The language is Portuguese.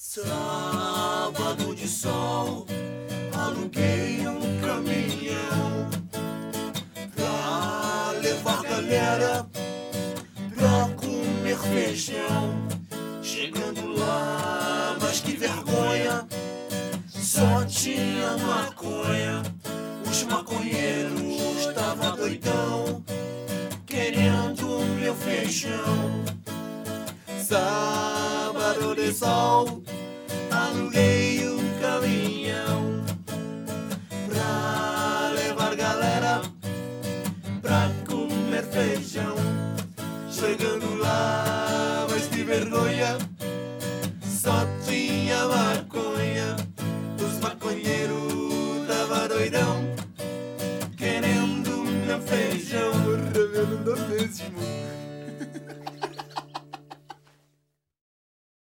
Sábado de sol, aluguei um caminhão pra levar galera pra comer feijão. Chegando lá, mas que vergonha, só tinha maconha. Os maconheiros estavam doidão, querendo meu feijão. Sábado de sol, aluguei um caminhão pra levar galera pra comer feijão. Chegando lá, mas que vergonha,